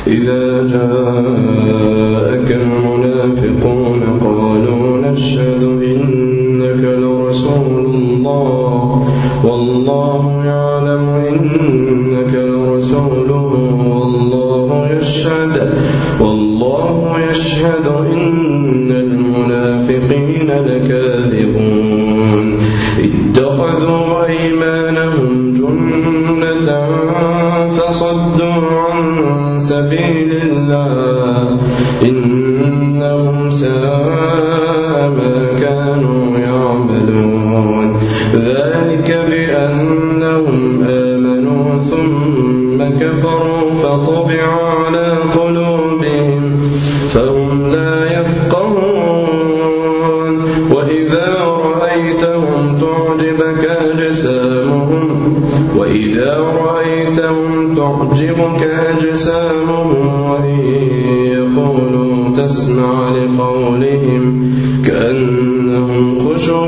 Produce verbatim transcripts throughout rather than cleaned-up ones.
إذا جاءك المنافقون قالوا نشهد إنك لرسول الله والله يعلم إنك لرسوله والله يشهد والله يشهد إن المنافقين لكاذبون اتخذوا أيمانهم جنة فصدوا عن سبيل الله إنهم ساء ما كانوا يعملون ذلك بأنهم آمنوا ثم كفروا فطبع على قلوبهم فهم لا يفقهون وإذا رأيتهم تعجبك أجسامهم وإذا رأيتهم تعجبك أجسامهم وإن يقولوا تسمع لقولهم كأنهم خشب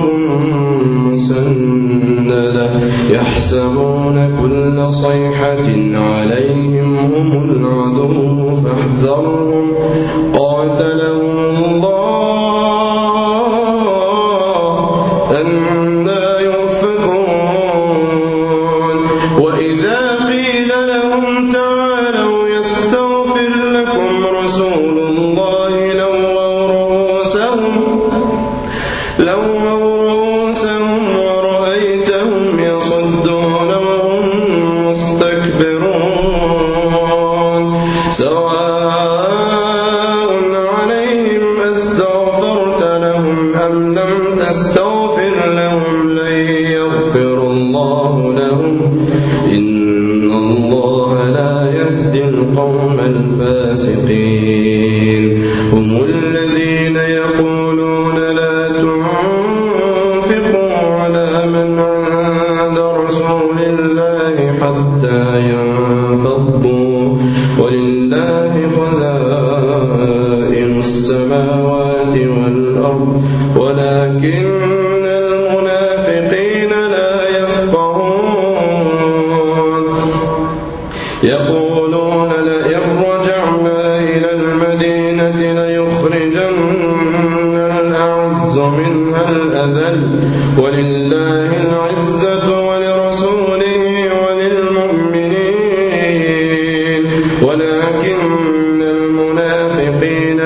مسندة يحسبون كل صيحة عليهم هم العدو فاحذرهم قاتلهم الله أنى يؤفكون وإذا قيل لهم تعالوا يستغفر لكم رسول الله لووا رؤوسهم لووا رؤوسهم ورأيتهم يصدون وهم مستكبرون سواء عليهم أستغفرت لهم أم لم تستغفر لهم لن يغفر الله لهم إن الله لا يهدي القوم الفاسقين هم الذين يقولون لا تنفقوا على من عند رسول الله حتى ينفضوا ولله خزائن السماوات والأرض ولكن المنافقين لا يفقهون يقولون لئن رجعنا إلى المدينة ليخرجن الأعز منها الأذل ولله العزة ولرسوله وللمؤمنين ولكن المنافقين